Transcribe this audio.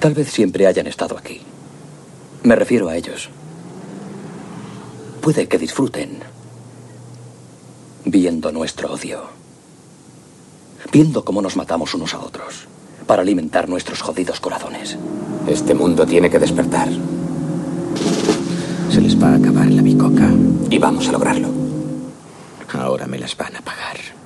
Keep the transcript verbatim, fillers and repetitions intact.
Tal vez siempre hayan estado aquí. Me refiero a ellos. Puede que disfruten viendo nuestro odio. Viendo cómo nos matamos unos a otros para alimentar nuestros jodidos corazones. Este mundo tiene que despertar. Se les va a acabar la bicoca. Y vamos a lograrlo. Ahora me las van a pagar.